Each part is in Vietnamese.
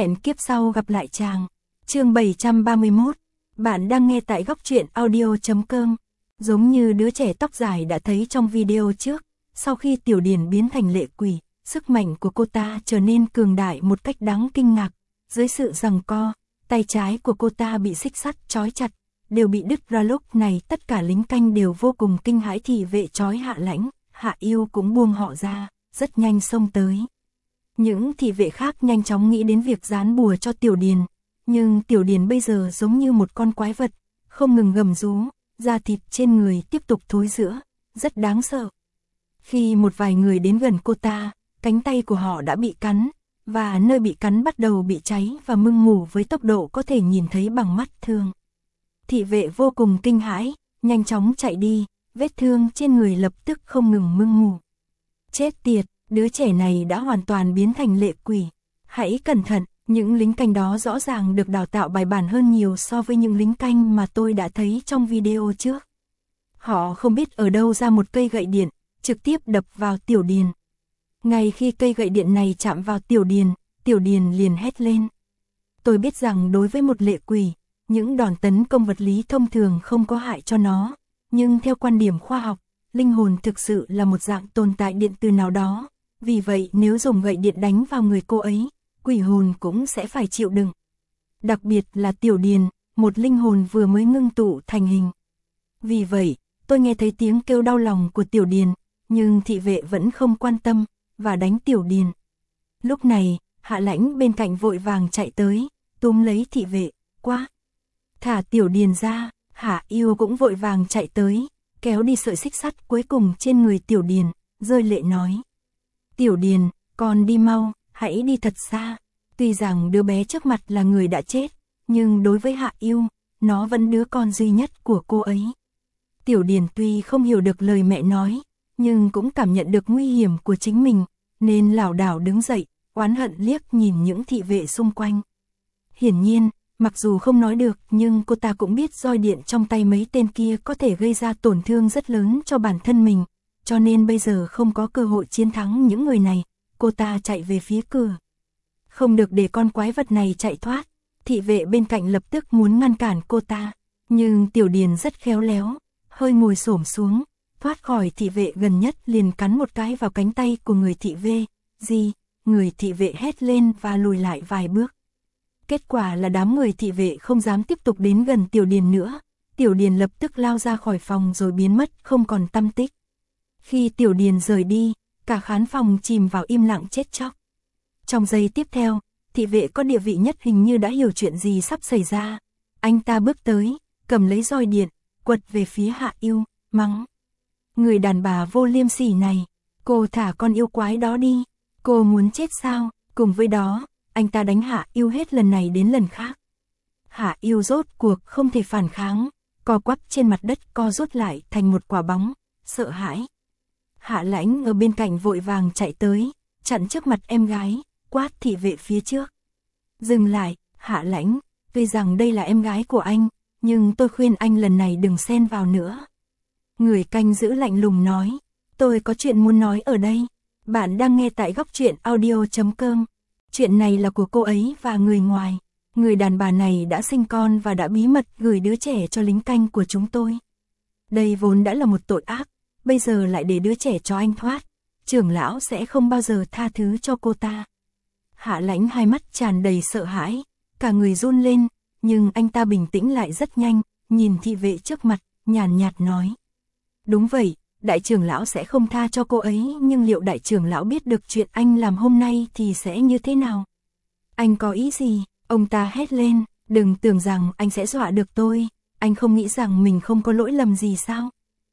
Hẹn kiếp sau gặp lại chàng. Chương 731. Bạn đang nghe tại góc truyện audio.com. Giống như đứa trẻ tóc dài đã thấy trong video trước, sau khi Tiểu Điền biến thành lệ quỷ, sức mạnh của cô ta trở nên cường đại một cách đáng kinh ngạc. Dưới sự giằng co, tay trái của cô ta bị xích sắt trói chặt, đều bị đứt ra. Lúc này tất cả lính canh đều vô cùng kinh hãi. Thị vệ trói Hạ Lãnh, Hạ Yêu cũng buông họ ra, rất nhanh xông tới. Những thị vệ khác nhanh chóng nghĩ đến việc dán bùa cho Tiểu Điền, nhưng Tiểu Điền bây giờ giống như một con quái vật, không ngừng gầm rú, da thịt trên người tiếp tục thối rữa, rất đáng sợ. Khi một vài người đến gần cô ta, cánh tay của họ đã bị cắn, và nơi bị cắn bắt đầu bị cháy và mưng mù với tốc độ có thể nhìn thấy bằng mắt thường. Thị vệ vô cùng kinh hãi, nhanh chóng chạy đi, vết thương trên người lập tức không ngừng mưng mù. Chết tiệt, đứa trẻ này đã hoàn toàn biến thành lệ quỷ. Hãy cẩn thận, những lính canh đó rõ ràng được đào tạo bài bản hơn nhiều so với những lính canh mà tôi đã thấy trong video trước. Họ không biết ở đâu ra một cây gậy điện, trực tiếp đập vào Tiểu Điền. Ngay khi cây gậy điện này chạm vào Tiểu Điền liền hét lên. Tôi biết rằng đối với một lệ quỷ, những đòn tấn công vật lý thông thường không có hại cho nó, nhưng theo quan điểm khoa học, linh hồn thực sự là một dạng tồn tại điện từ nào đó. Vì vậy nếu dùng gậy điện đánh vào người cô ấy, quỷ hồn cũng sẽ phải chịu đựng. Đặc biệt là Tiểu Điền, một linh hồn vừa mới ngưng tụ thành hình. Vì vậy, tôi nghe thấy tiếng kêu đau lòng của Tiểu Điền, nhưng thị vệ vẫn không quan tâm, và đánh Tiểu Điền. Lúc này, Hạ Lãnh bên cạnh vội vàng chạy tới, túm lấy thị vệ, quá. Thả Tiểu Điền ra. Hạ Yêu cũng vội vàng chạy tới, kéo đi sợi xích sắt cuối cùng trên người Tiểu Điền, rơi lệ nói. Tiểu Điền, con đi mau, hãy đi thật xa. Tuy rằng đứa bé trước mặt là người đã chết, nhưng đối với Hạ Yêu, nó vẫn đứa con duy nhất của cô ấy. Tiểu Điền tuy không hiểu được lời mẹ nói, nhưng cũng cảm nhận được nguy hiểm của chính mình, nên lảo đảo đứng dậy, oán hận liếc nhìn những thị vệ xung quanh. Hiển nhiên, mặc dù không nói được nhưng cô ta cũng biết roi điện trong tay mấy tên kia có thể gây ra tổn thương rất lớn cho bản thân mình, cho nên bây giờ không có cơ hội chiến thắng những người này, cô ta chạy về phía cửa. Không được để con quái vật này chạy thoát, thị vệ bên cạnh lập tức muốn ngăn cản cô ta, nhưng Tiểu Điền rất khéo léo, hơi ngồi xổm xuống, thoát khỏi thị vệ gần nhất liền cắn một cái vào cánh tay của người thị vệ. Người thị vệ hét lên và lùi lại vài bước. Kết quả là đám người thị vệ không dám tiếp tục đến gần Tiểu Điền nữa. Tiểu Điền lập tức lao ra khỏi phòng rồi biến mất không còn tăm tích. Khi Tiểu Điền rời đi, cả khán phòng chìm vào im lặng chết chóc. Trong giây tiếp theo, thị vệ có địa vị nhất hình như đã hiểu chuyện gì sắp xảy ra. Anh ta bước tới, cầm lấy roi điện, quật về phía Hạ Yêu, mắng. Người đàn bà vô liêm sỉ này, cô thả con yêu quái đó đi, cô muốn chết sao? Cùng với đó, anh ta đánh Hạ Yêu hết lần này đến lần khác. Hạ Yêu rốt cuộc không thể phản kháng, co quắp trên mặt đất co rút lại thành một quả bóng, sợ hãi. Hạ Lãnh ở bên cạnh vội vàng chạy tới, chặn trước mặt em gái, quát thị vệ phía trước. Dừng lại, Hạ Lãnh, tuy rằng đây là em gái của anh, nhưng tôi khuyên anh lần này đừng xen vào nữa. Người canh giữ lạnh lùng nói, tôi có chuyện muốn nói ở đây. Bạn đang nghe tại góc truyện audio.com. Chuyện này là của cô ấy và người ngoài. Người đàn bà này đã sinh con và đã bí mật gửi đứa trẻ cho lính canh của chúng tôi. Đây vốn đã là một tội ác, bây giờ lại để đứa trẻ cho anh thoát. Trưởng lão sẽ không bao giờ tha thứ cho cô ta. Hạ Lãnh hai mắt tràn đầy sợ hãi, cả người run lên, nhưng anh ta bình tĩnh lại rất nhanh, nhìn thị vệ trước mặt, nhàn nhạt nói. Đúng vậy, đại trưởng lão sẽ không tha cho cô ấy, nhưng liệu đại trưởng lão biết được chuyện anh làm hôm nay thì sẽ như thế nào? Anh có ý gì? Ông ta hét lên, đừng tưởng rằng anh sẽ dọa được tôi, anh không nghĩ rằng mình không có lỗi lầm gì sao?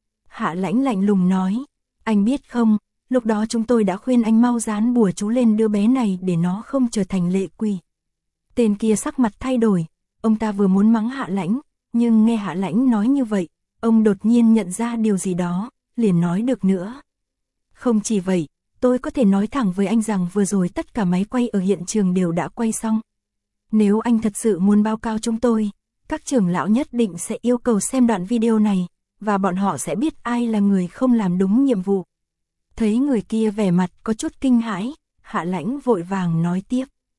Hạ Lãnh lạnh lùng nói, anh biết không, lúc đó chúng tôi đã khuyên anh mau dán bùa chú lên đứa bé này để nó không trở thành lệ quỷ. Tên kia sắc mặt thay đổi, ông ta vừa muốn mắng Hạ Lãnh, nhưng nghe Hạ Lãnh nói như vậy, ông đột nhiên nhận ra điều gì đó, liền nói được nữa. Không chỉ vậy, tôi có thể nói thẳng với anh rằng vừa rồi tất cả máy quay ở hiện trường đều đã quay xong. Nếu anh thật sự muốn báo cáo chúng tôi, các trưởng lão nhất định sẽ yêu cầu xem đoạn video này, và bọn họ sẽ biết ai là người không làm đúng nhiệm vụ. Thấy người kia vẻ mặt có chút kinh hãi, Hạ Lãnh vội vàng nói tiếp.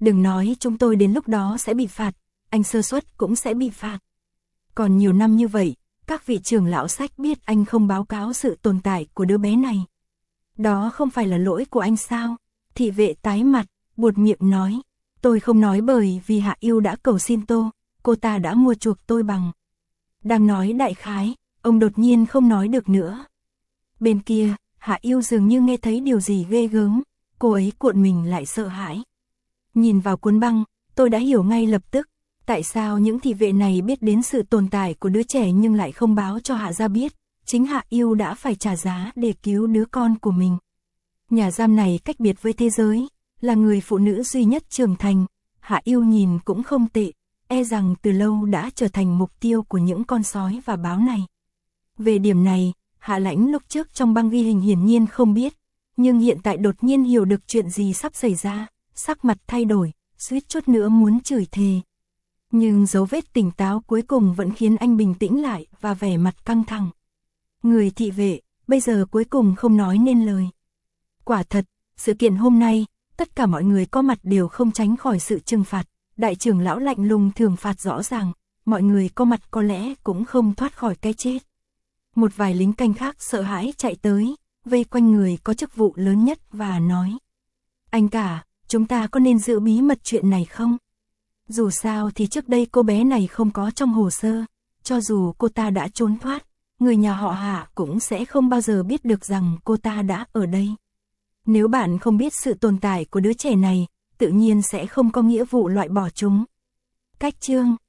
Đừng nói chúng tôi đến lúc đó sẽ bị phạt, anh sơ suất cũng sẽ bị phạt. Còn nhiều năm như vậy, các vị trưởng lão sách biết anh không báo cáo sự tồn tại của đứa bé này. Đó không phải là lỗi của anh sao? Thị vệ tái mặt, buột miệng nói. Tôi không nói bởi vì Hạ Yêu đã cầu xin cô ta đã mua chuộc tôi bằng. Đang nói đại khái, ông đột nhiên không nói được nữa. Bên kia, Hạ Yêu dường như nghe thấy điều gì ghê gớm, cô ấy cuộn mình lại sợ hãi. Nhìn vào cuốn băng, tôi đã hiểu ngay lập tức, tại sao những thị vệ này biết đến sự tồn tại của đứa trẻ nhưng lại không báo cho Hạ gia biết, chính Hạ Yêu đã phải trả giá để cứu đứa con của mình. Nhà giam này cách biệt với thế giới, là người phụ nữ duy nhất trưởng thành, Hạ Yêu nhìn cũng không tệ, e rằng từ lâu đã trở thành mục tiêu của những con sói và báo này. Về điểm này, Hạ Lãnh lúc trước trong băng ghi hình hiển nhiên không biết, nhưng hiện tại đột nhiên hiểu được chuyện gì sắp xảy ra, sắc mặt thay đổi, suýt chút nữa muốn chửi thề. Nhưng dấu vết tỉnh táo cuối cùng vẫn khiến anh bình tĩnh lại và vẻ mặt căng thẳng. Người thị vệ, bây giờ cuối cùng không nói nên lời. Quả thật, sự kiện hôm nay, tất cả mọi người có mặt đều không tránh khỏi sự trừng phạt. Đại trưởng lão lạnh lùng thưởng phạt rõ ràng, mọi người có mặt có lẽ cũng không thoát khỏi cái chết. Một vài lính canh khác sợ hãi chạy tới, vây quanh người có chức vụ lớn nhất và nói. Anh cả, chúng ta có nên giữ bí mật chuyện này không? Dù sao thì trước đây cô bé này không có trong hồ sơ, cho dù cô ta đã trốn thoát, người nhà họ Hạ cũng sẽ không bao giờ biết được rằng cô ta đã ở đây. Nếu bạn không biết sự tồn tại của đứa trẻ này, tự nhiên sẽ không có nghĩa vụ loại bỏ chúng. Cách chương